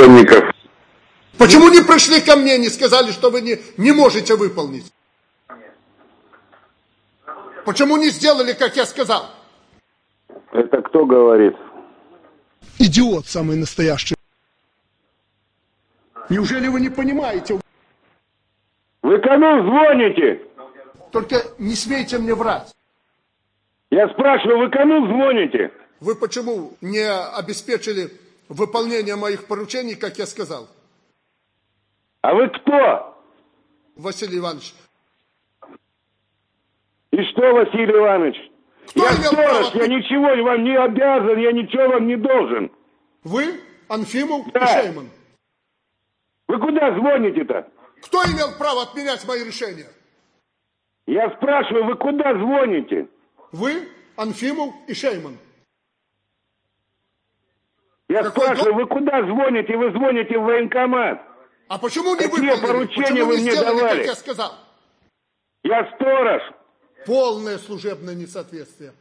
законников. Почему не пришли ко мне, не сказали, что вы не можете выполнить? Почему не сделали, как я сказал? Это кто говорит? Идиот самый настоящий. Неужели вы не понимаете? Вы кому звоните? Только не смейте мне врать. Я спрашиваю, вы кому звоните? Вы почему не обеспечили выполнение моих поручений, как я сказал? А вы кто? Василий Иванович. И что, Василий Иванович? Кто я имел сторож, право? я ничего вам не обязан, я ничего вам не должен. Вы, Анфимов Да. и Шейман. Вы куда звоните-то? Кто имел право отменять мои решения? Я спрашиваю, вы куда звоните? Вы, Анфимов и Шейман. Я спрашиваю, вы куда звоните? Вы звоните в военкомат. А почему не Какие выполнили? поручения Почему вы не мне сделали, давали? как я сказал? Я сторож. Полное служебное несоответствие.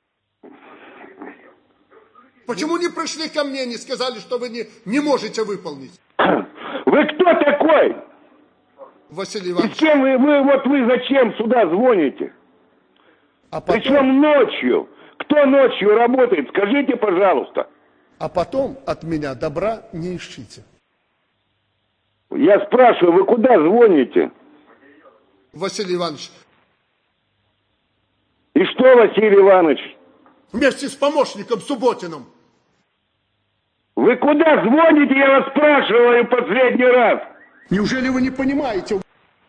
Почему не пришли ко мне, не сказали, что вы не можете выполнить? Вы кто такой? Василий И Иванович. с кем вы зачем сюда звоните? А потом, Причем ночью. Кто ночью работает? Скажите, пожалуйста. а потом от меня добра не ищите. Я спрашиваю, вы куда звоните? Василий Иванович. И что, Василий Иванович? Вместе с помощником Субботиным. Вы куда звоните, я вас спрашиваю последний раз. Неужели вы не понимаете?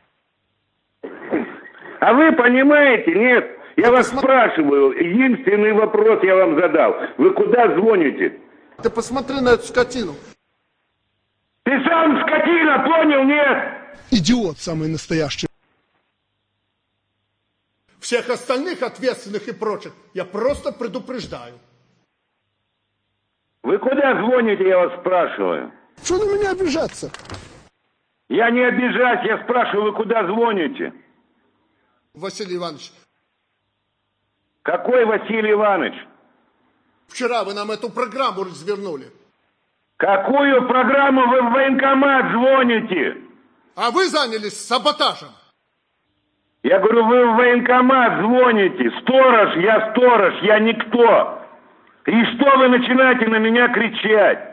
А вы понимаете, нет? Я вас спрашиваю, единственный вопрос я вам задал. Вы куда звоните? Ты посмотри на эту скотину. Ты сам скотина, понял, нет? Идиот самый настоящий. Всех остальных ответственных и прочих я просто предупреждаю. Вы куда звоните, я вас спрашиваю? Что на меня обижаться? Я не обижаюсь, я спрашиваю, вы куда звоните? Василий Иванович. Какой Василий Иванович? Вчера вы нам эту программу развернули. Какую программу вы в военкомат звоните? А вы занялись саботажем. Я говорю, вы в военкомат звоните. Сторож, я никто. И что вы начинаете на меня кричать?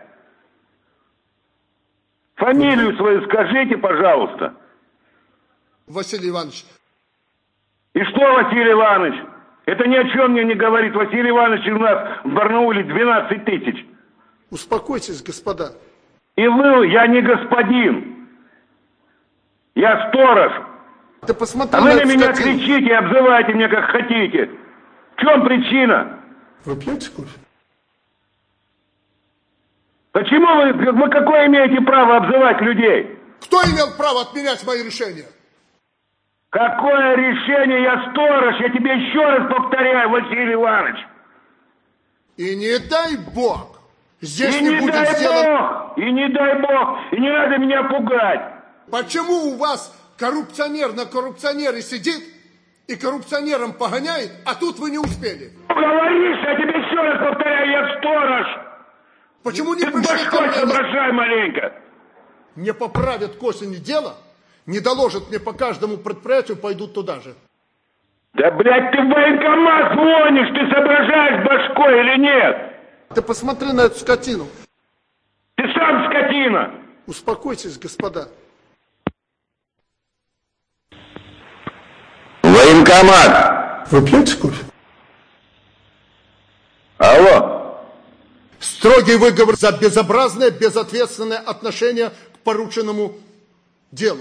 Фамилию свою скажите, пожалуйста. Василий Иванович. И что, Василий Иванович? Это ни о чем мне не говорит. Василий Иванович у нас в Барнауле 12 тысяч. Успокойтесь, господа. И вы, я не господин. Я сторож. Ты посмотри А вы на эту меня скотину. кричите и обзывайте меня как хотите. В чем причина? Вы пьете кофе? Почему вы какое имеете право обзывать людей? Кто имел право отменять мои решения? Какое решение? Я сторож, я тебе еще раз повторяю, Василий Иванович. И не дай бог, здесь И не не будет дай сделано... бог, и не дай бог, и не надо меня пугать. Почему у вас коррупционер на коррупционере сидит и коррупционером погоняет, а тут вы не успели? Говоришь, я тебе еще раз повторяю, я сторож. Почему не Ты пришли ко башкой мне? соображай маленько. Не поправят к осени дело, не доложат мне по каждому предприятию, пойдут туда же. Да, блядь, ты в военкомат звонишь, ты соображаешь башкой или нет? Ты посмотри на эту скотину. Ты сам скотина. Успокойтесь, господа. Военкомат. Вы пьете кофе? Алло. Строгий выговор за безобразное, безответственное отношение к порученному делу.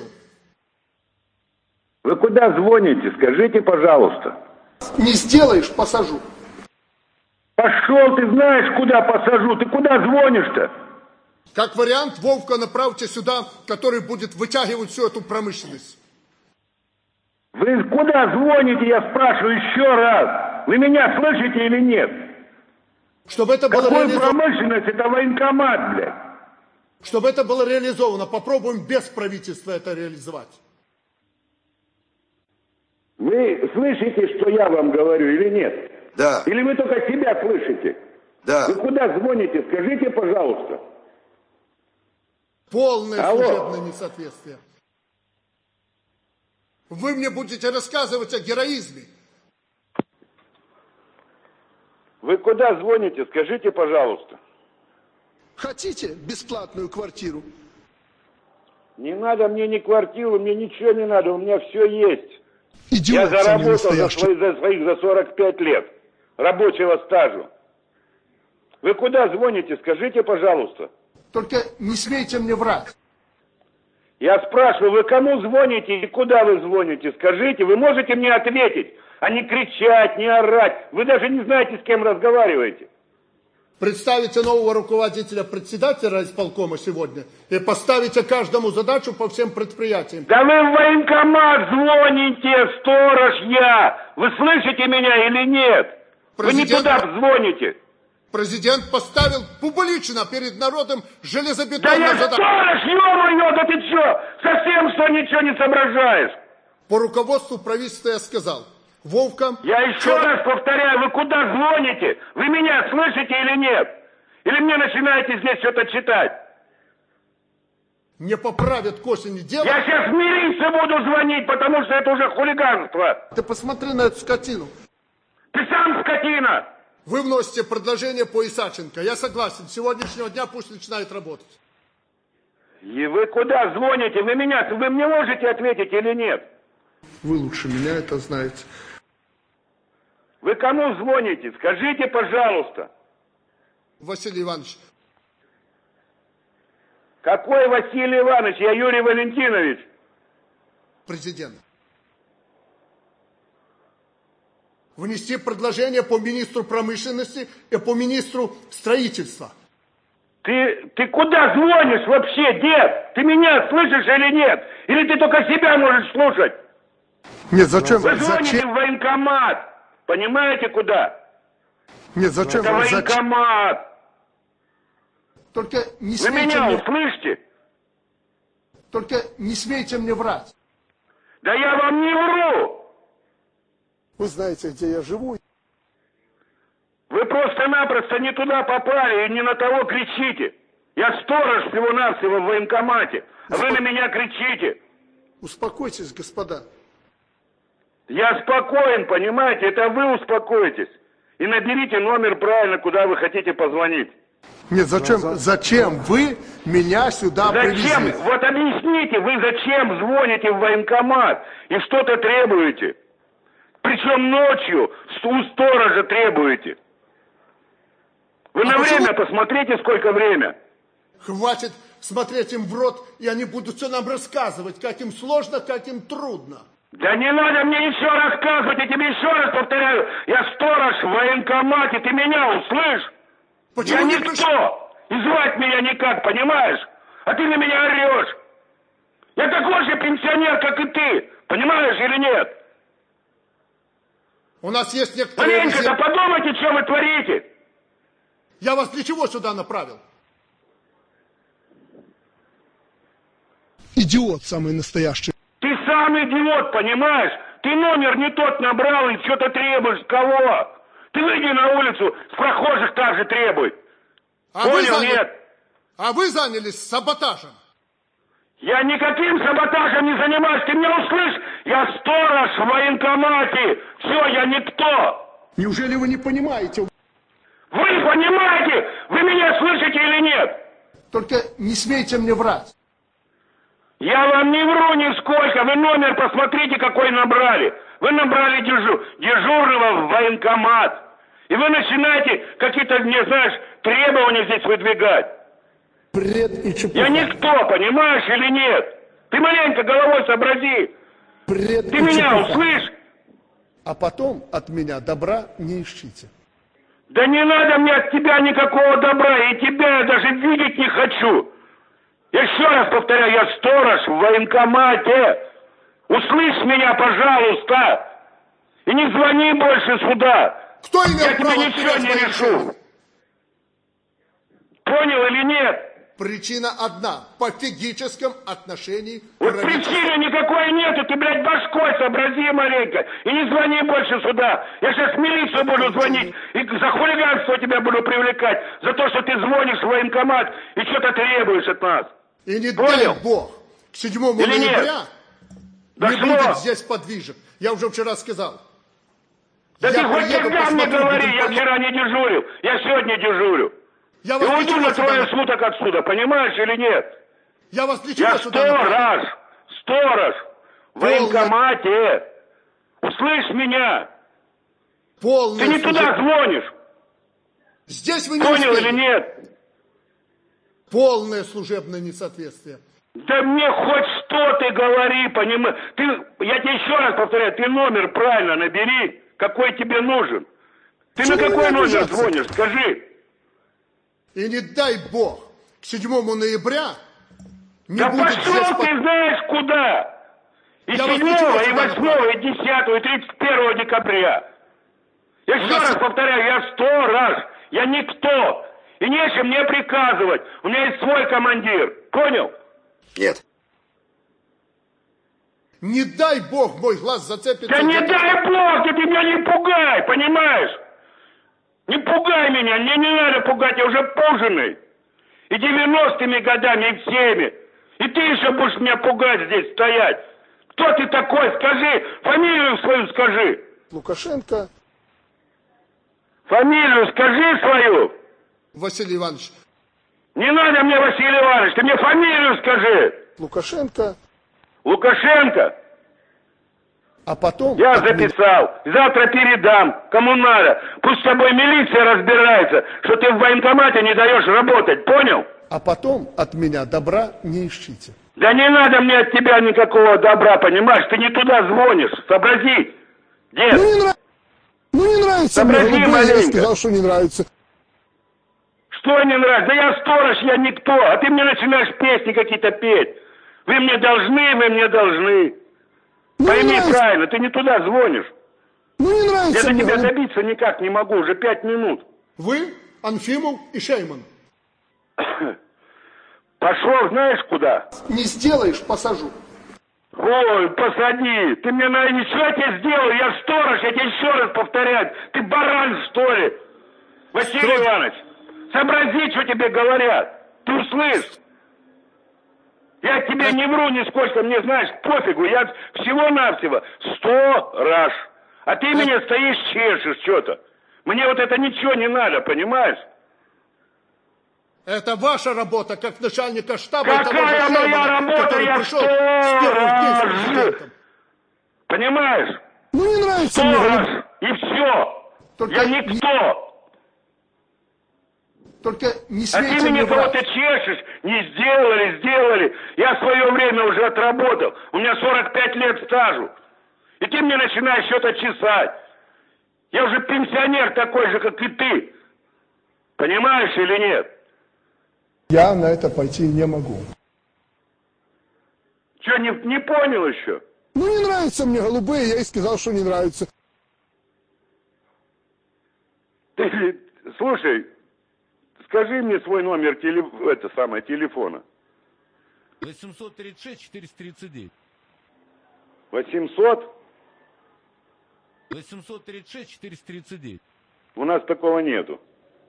Вы куда звоните, скажите, пожалуйста. Не сделаешь, посажу. Пошел, ты знаешь, куда посажу. Ты куда звонишь-то? Как вариант, Вовка направьте сюда, который будет вытягивать всю эту промышленность. Вы куда звоните, я спрашиваю еще раз. Вы меня слышите или нет? Чтобы это было Какой реализовано. промышленность? Это военкомат, блядь. Чтобы это было реализовано. Попробуем без правительства это реализовать. Вы слышите, что я вам говорю или нет? Да, Или вы только себя слышите? да. Вы куда звоните, скажите, пожалуйста. Полное Алло. служебное несоответствие. Вы мне будете рассказывать о героизме. Вы куда звоните? Скажите, пожалуйста. Хотите бесплатную квартиру? Не надо мне ни квартиру, мне ничего не надо, у меня все есть. Идиот, Я заработал настоящий. за своих 45 лет рабочего стажа. Вы куда звоните? Скажите, пожалуйста. Только не смейте мне врать. Я спрашиваю, вы кому звоните и куда вы звоните? Скажите, вы можете мне ответить, а не кричать, не орать. Вы даже не знаете, с кем разговариваете. Представите нового руководителя председателя исполкома сегодня и поставите каждому задачу по всем предприятиям. Да вы в военкомат звоните, сторож я. Вы слышите меня или нет? Вы не туда звоните. Президент поставил публично перед народом Да железобетонную я задачу. сторож, ё-моё, да ты чё? Совсем что ничего не соображаешь? По руководству правительства я сказал: Вовка... Я еще раз повторяю, вы куда звоните? Вы меня слышите или нет? Или мне начинаете здесь что-то читать? Не поправят к осени дело. Я сейчас в милицию буду звонить, потому что это уже хулиганство. Ты посмотри на эту скотину. Ты сам скотина. Вы вносите предложение по Исаченко. Я согласен. С сегодняшнего дня пусть начинает работать. И вы куда звоните? Вы мне можете ответить или нет? Вы лучше меня это знаете. Вы кому звоните? Скажите, пожалуйста. Василий Иванович. Какой Василий Иванович? Я Юрий Валентинович. Президент. Внести предложение по министру промышленности и по министру строительства. Ты куда звонишь вообще, дед? Ты меня слышишь или нет? Или ты только себя можешь слушать? Нет, зачем? Вы звоните в военкомат. Понимаете, куда? Нет, зачем? Это военкомат. Только не Вы смейте меня мне... услышите? Только не смейте мне врать. Да я вам не вру. Вы знаете, где я живу. Вы просто-напросто не туда попали и не на того кричите. Я сторож всего-навсего в военкомате, а вы на меня кричите. Успокойтесь, господа. Я спокоен, понимаете, это вы успокойтесь. И наберите номер правильно, куда вы хотите позвонить. Нет, зачем вы меня сюда Зачем? привезли? Вот объясните, вы зачем звоните в военкомат и что-то требуете? Причем ночью у сторожа требуете. Вы на время посмотрите, сколько время. Хватит смотреть им в рот, и они будут все нам рассказывать, как им сложно, как им трудно. Да не надо мне ничего рассказывать, я тебе еще раз повторяю. Я сторож в военкомате, ты меня услышь? Почему Я не никто, и звать меня никак, понимаешь? А ты на меня орешь. Я такой же пенсионер, как и ты, понимаешь или нет? У нас есть некоторые... Маленько-то подумайте, что вы творите. Я вас для чего сюда направил? Идиот самый настоящий. Ты сам идиот, понимаешь? Ты номер не тот набрал и что-то требуешь. Кого? Ты выйди на улицу, с прохожих так же требуй. Понял, нет? А вы занялись саботажем. Я никаким саботажем не занимаюсь, ты меня услышь? Я сторож в военкомате. Все, я никто. Неужели вы не понимаете? Вы понимаете? Вы меня слышите или нет? Только не смейте мне врать. Я вам не вру нисколько. Вы номер посмотрите, какой набрали. Вы набрали дежурного в военкомат. И вы начинаете какие-то, не знаешь, требования здесь выдвигать. Бред и чепуха. Я никто, понимаешь или нет? Ты маленько головой сообрази. Бред Ты и меня чепуха. услышь? А потом от меня добра не ищите. Да не надо мне от тебя никакого добра, и тебя я даже видеть не хочу. Я еще раз повторяю, я сторож в военкомате. Услышь меня, пожалуйста. И не звони больше сюда. Кто имел Я право тебе ничего не вперед решу. Понял или нет? Причина одна. По физическом отношении к Вот правительству. причины никакой нету, ты, блядь, башкой сообрази маленько. И не звони больше сюда. Я сейчас в милицию буду звонить и за хулиганство тебя буду привлекать. За то, что ты звонишь в военкомат и что-то требуешь от нас. И не Понял? дай Бог, к 7 Или ноября Да не что? будет здесь подвижек. Я уже вчера сказал. Да Я ты хоть приеду, когда мне посмотрю, говори, будем я вчера не дежурил, я сегодня дежурю. Я И вас для уйду чего на сюда трое суток отсюда, понимаешь или нет? Я вас для чего Я сюда направил? сторож в Полная- военкомате. Услышь меня, Полное ты не туда звонишь, Здесь вы не понял успели. или нет? Полное служебное несоответствие. Да мне хоть что ты говори, понимаешь? Я тебе еще раз повторяю, ты номер правильно набери, какой тебе нужен. Ты Чего на вы какой меня номер обижаться? звонишь, скажи. И не дай Бог, к 7 ноября не Да будет пошел здесь... ты знаешь куда. И Я 7, вас для чего и сюда 8, направил? и 10, и 31 декабря. Я еще нас- раз повторяю, я сторож, я никто. И нечем мне приказывать. У меня есть свой командир. Понял? Нет. Не дай Бог, мой глаз зацепится... Да не где-то. дай Бог, ты меня не пугай, понимаешь? Не пугай меня, мне не надо пугать, я уже пуженый. И 90-ми годами, и всеми. И ты еще будешь меня пугать здесь стоять. Кто ты такой, скажи, фамилию свою скажи. Лукашенко Фамилию скажи свою. Василий Иванович. Не надо мне, Василий Иванович, ты мне фамилию скажи. Лукашенко. Лукашенко. А потом... Я от меня- записал. Завтра передам. Кому надо. Пусть с тобой милиция разбирается, что ты в военкомате не даешь работать. Понял? А потом от меня добра не ищите. Да не надо мне от тебя никакого добра, понимаешь? Ты не туда звонишь. Сообрази. Дед. Не нравится мне Сообрази голубые, я маленько. сказал, что не нравится. Что не нравится? Да я сторож, я никто. А ты мне начинаешь песни какие-то петь. Вы мне должны, вы мне должны. Пойми нравится. правильно, ты не туда звонишь. Не Я нравится до мне тебя голубые. добиться никак не могу, уже 5 минут. Вы, Анфимов и Шейман. Пошел знаешь куда? Не сделаешь, посажу. Ой, посади. Ты мне, наверное, ничего я тебе сделал? Я сторож, я тебе еще раз повторяю. Ты баран, что ли? Василий Иванович, сообрази, что тебе говорят. Ты услышь. Я тебе не вру нисколько, мне, знаешь, пофигу. Я всего-навсего сторож. А ты меня стоишь, чешешь что-то. Мне вот это ничего не надо, понимаешь? Это ваша работа, как начальника штаба. и того же Какая моя Шеймана, работа? который Я пришел с первых дней с сторож. президентом. Понимаешь? Не нравится мне голубые. Сторож. И все. Только Я не- никто. Только не А смейте ты мне мне кого-то врать. чешешь, не сделали. Я свое время уже отработал. У меня 45 лет стажу. И ты мне начинаешь что-то чесать. Я уже пенсионер такой же, как и ты. Понимаешь или нет? Я на это пойти не могу. Что, не понял еще? Не нравятся мне голубые, я и сказал, что не нравится. Ты, слушай, скажи мне свой номер телефона. 836-439. 800? 836-439. У нас такого нету.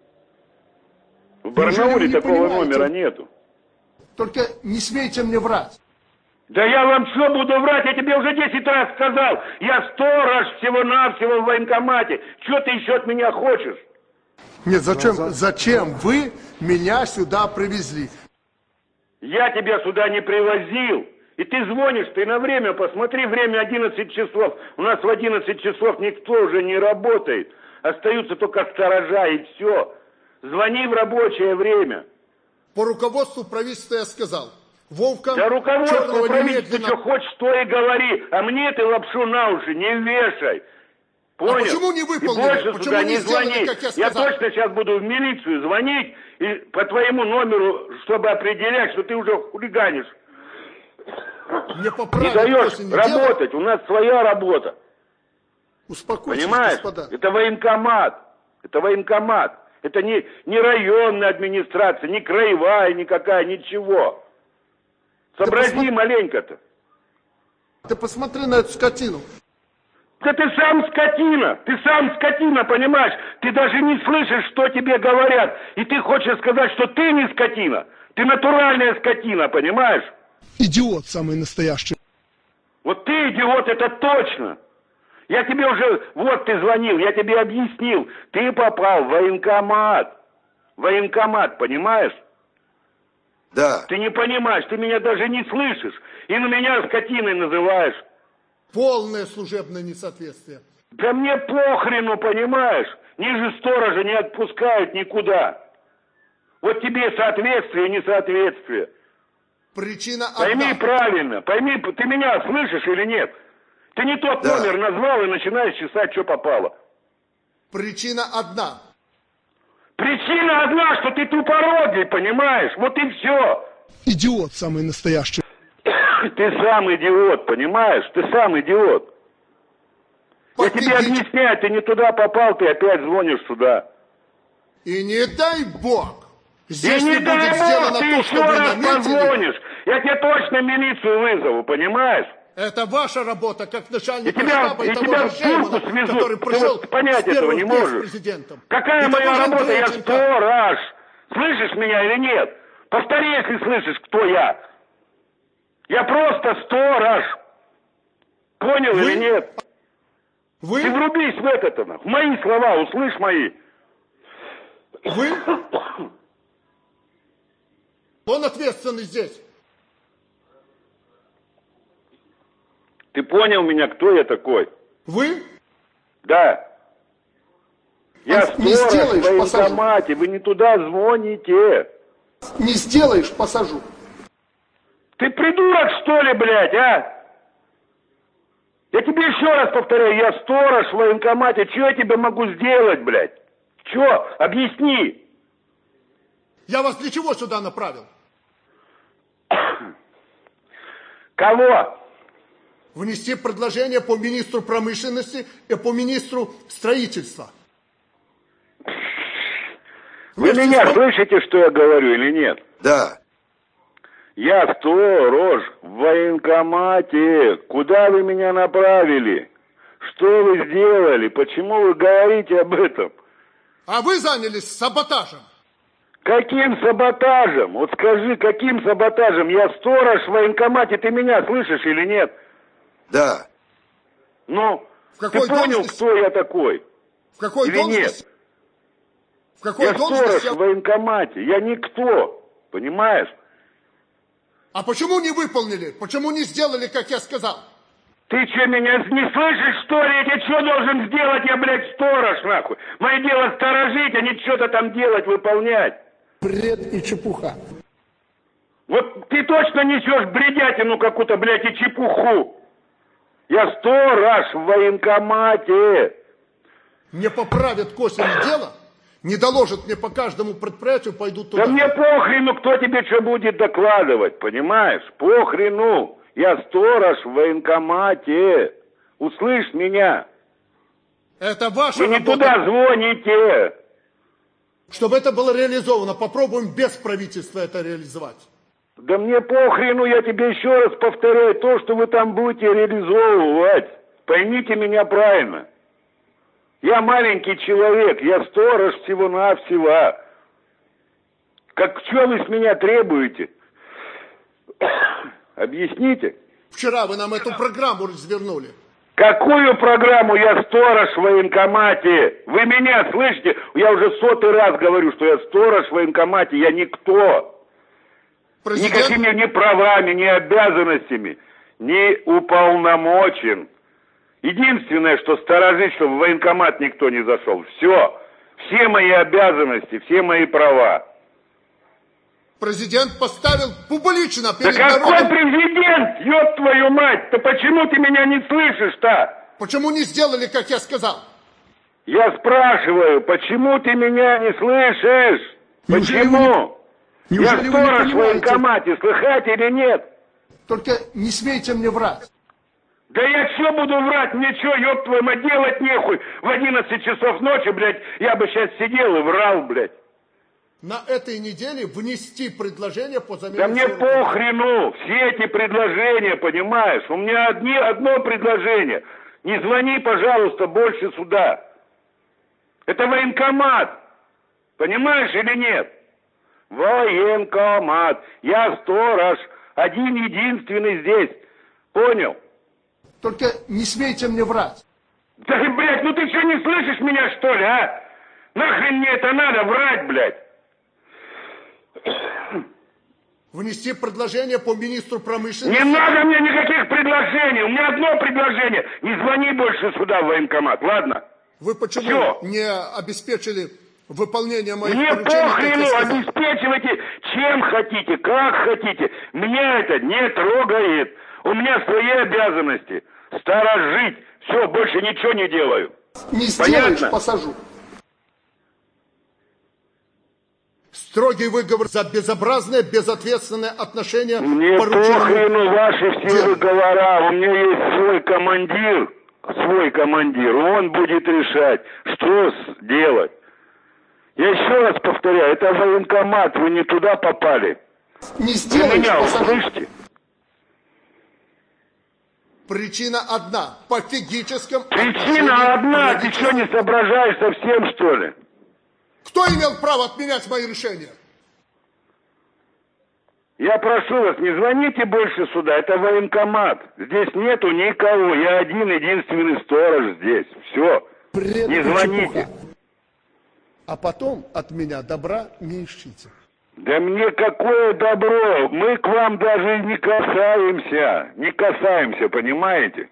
В Неужели вы Барнауле не такого понимаете? номера нету. Только не смейте мне врать. Да я вам что буду врать? Я тебе уже 10 раз сказал. Я сторож всего-навсего в военкомате. Что ты еще от меня хочешь? Нет, зачем вы меня сюда привезли? Я тебя сюда не привозил. И ты звонишь, ты на время посмотри, время 11 часов. У нас в 11 часов никто уже не работает. Остаются только сторожа и все. Звони в рабочее время. По руководству правительства я сказал. Вовка, Да руководство черного правительства, немедленно... что хочешь, то и говори. А мне ты лапшу на уши не вешай. Понял? почему не И выполнили? больше Почему сюда не не сделали, звони. как я Я сказал? точно сейчас буду в милицию звонить и по твоему номеру, чтобы определять, что ты уже хулиганишь. Не по Не правилам даешь после не работать. У нас своя работа. Успокойтесь, Понимаешь? господа. Это военкомат. Это военкомат. Это не районная администрация, не краевая никакая, ничего. Сообрази маленько-то. Ты посмотри на эту скотину. Да ты сам скотина, понимаешь? Ты даже не слышишь, что тебе говорят. И ты хочешь сказать, что ты не скотина. Ты натуральная скотина, понимаешь? Идиот самый настоящий. Вот ты идиот, это точно. Я тебе уже, вот ты звонил, я тебе объяснил. Ты попал в военкомат. Военкомат, понимаешь? Да. Ты не понимаешь, ты меня даже не слышишь. И на меня скотиной называешь. Полное служебное несоответствие. Да мне похрену, понимаешь? Ниже сторожа не отпускают никуда. Вот тебе соответствие, несоответствие. Причина одна. Пойми правильно, пойми, ты меня слышишь или нет? Ты не тот номер назвал и начинаешь чесать, что попало. Причина одна. Причина одна, что ты тупорогий, понимаешь? Вот и все. Идиот самый настоящий. Ты сам идиот, понимаешь? Ты сам идиот. Я тебе объясняю, ты не туда попал, ты опять звонишь сюда. И не дай бог, здесь И не не дай будет бог, сделано ты то, еще что вы раз наметили. позвонишь. Я тебе точно милицию вызову, понимаешь? Это ваша работа, как начальника И тебя штаба и в того же Шеймана, турку свезут. который Ты пришел вот понять с этого первых не дней с можешь. президентом. Какая И моя того же работа? Я Андрейченко. сторож. Слышишь меня или нет? Повтори, если слышишь, кто я. Я просто сторож. Понял Вы? или нет? Вы? Ты врубись в это-то, в мои слова, услышь мои. Вы? Он ответственный здесь. Ты понял меня, кто я такой? Вы? Да. Я Не сторож сделаешь, в военкомате, вы не туда звоните. Не сделаешь, посажу. Ты придурок, что ли, блядь, а? Я тебе еще раз повторяю, я сторож в военкомате, что я тебе могу сделать, блядь? Че? Объясни. Я вас для чего сюда направил? Кого? Внести предложение по министру промышленности и по министру строительства. Вы меня слышите, что я говорю или нет? Да. Я сторож в военкомате. Куда вы меня направили? Что вы сделали? Почему вы говорите об этом? А вы занялись саботажем. Каким саботажем? Вот скажи, каким саботажем? Я сторож в военкомате, ты меня слышишь или нет? Да. Ну, В какой ты понял, должности? кто я такой? В какой Или должности? нет? В какой Я должности? сторож в военкомате, я никто, понимаешь? А почему не выполнили? Почему не сделали, как я сказал? Ты что, меня не слышишь, что ли? Я тебе что должен сделать? Я, блядь, сторож, нахуй. Мое дело сторожить, а не что-то там делать, выполнять. Бред и чепуха. Вот ты точно несешь бредятину какую-то, блядь, и чепуху. Я сторож в военкомате. Не поправят косвенное дело, не доложат мне по каждому предприятию, пойдут туда. Да мне похрену, кто тебе что будет докладывать, понимаешь? Похрену. Я сторож в военкомате. Услышь меня. Это ваша Вы не работа. туда звоните. Чтобы это было реализовано, попробуем без правительства это реализовать. Да мне похрену, я тебе еще раз повторяю, то, что вы там будете реализовывать. Поймите меня правильно. Я маленький человек, я сторож всего-навсего. Как что вы с меня требуете? Объясните. Вчера вы нам эту программу развернули. Какую программу? Я сторож в военкомате? Вы меня слышите? Я уже 100-й раз говорю, что я сторож в военкомате, я никто. Никакими ни правами, ни обязанностями не уполномочен. Единственное, что сторожить, чтобы в военкомат никто не зашел. Все. Все мои обязанности, все мои права. Президент поставил публично перед Да какой народом. президент, ёб твою мать? Да почему ты меня не слышишь-то? Почему не сделали, как я сказал? Я спрашиваю, почему ты меня не слышишь? Почему? Я сторож в военкомате, слыхать или нет? Только не смейте мне врать. Да я что буду врать? Мне что, ёб твою мать, делать нехуй? В 11 часов ночи, блядь, я бы сейчас сидел и врал, блядь. На этой неделе внести предложение по замене... Да мне похрену, все эти предложения, понимаешь? У меня одно предложение. Не звони, пожалуйста, больше сюда. Это военкомат. Понимаешь или нет? Военкомат. Я сторож. Один-единственный здесь. Понял? Только не смейте мне врать. Да, блядь, ну ты что, не слышишь меня, что ли, а? Нахрен мне это надо врать, блядь? Внести предложение по министру промышленности. Не надо мне никаких предложений. У меня одно предложение. Не звони больше сюда в военкомат, ладно? Вы почему Всё. не обеспечили выполнение моих Мне поручений, как я похрену, сказал? обеспечивайте чем хотите, как хотите. Меня это не трогает. У меня свои обязанности. Сторожить. Все, больше ничего не делаю. Не сделаешь, Понятно? посажу. Строгий выговор за безобразное, безответственное отношение Мне к порученному похрену ваши все делу. выговора. У меня есть свой командир. Он будет решать, что делать. Я еще раз повторяю, это военкомат, вы не туда попали. Не Вы сделаешь, меня посажу. услышите? Причина одна. Пофигическом Причина одна, ты что, не соображаешь совсем, что ли? Кто имел право отменять мои решения? Я прошу вас, не звоните больше сюда, это военкомат. Здесь нету никого, я один-единственный сторож здесь. Все, Бред не и звоните. чепуха. А потом от меня добра не ищите. Да мне какое добро, мы к вам даже не касаемся, понимаете?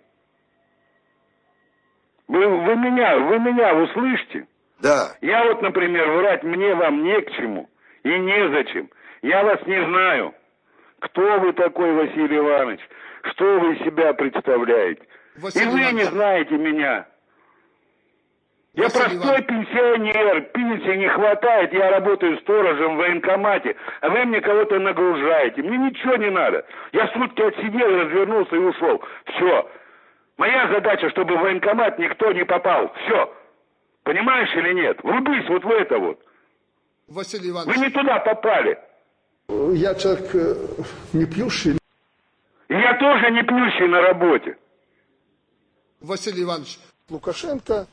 Вы меня услышите? Да. Я вот, например, врать мне вам не к чему и незачем. Я вас не знаю. Кто вы такой, Василий Иванович? Что вы из себя представляете? Василий И вы Иванович. не знаете меня. Я Василий простой Иванович. пенсионер, пенсии не хватает, я работаю сторожем в военкомате, а вы мне кого-то нагружаете. Мне ничего не надо. Я сутки отсидел, развернулся и ушел. Все. Моя задача, чтобы в военкомат никто не попал. Все. Понимаешь или нет? Врубись вот в это вот. Василий Вы Иванович, не туда попали. я человек не пьющий. И я тоже не пьющий на работе. Василий Иванович, Лукашенко.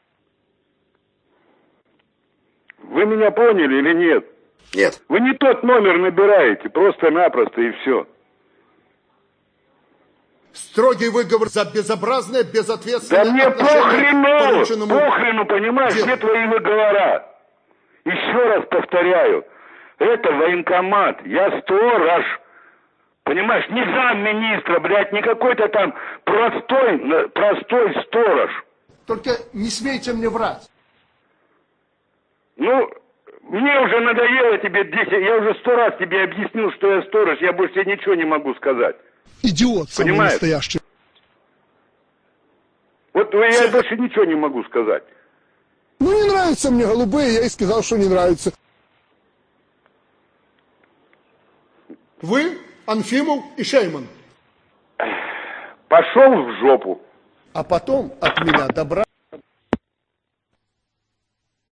Вы меня поняли или нет? Нет. Вы не тот номер набираете, просто-напросто и все. Строгий выговор за безобразное, безответственное Да мне отношение к порученному похрену, понимаешь, делу. все твои выговора. Еще раз повторяю, это военкомат, я сторож. Понимаешь, не замминистра, блядь, не какой-то там простой сторож. Только не смейте мне врать. Ну, мне уже надоело тебе 10, я уже 100 раз тебе объяснил, что я сторож, я больше тебе ничего не могу сказать. Идиот самый Понимаешь? настоящий. Вот я больше ничего не могу сказать. Ну, не нравятся мне голубые, я и сказал, что не нравится. Вы, Анфимов и Шейман. Пошел в жопу. А потом от меня добра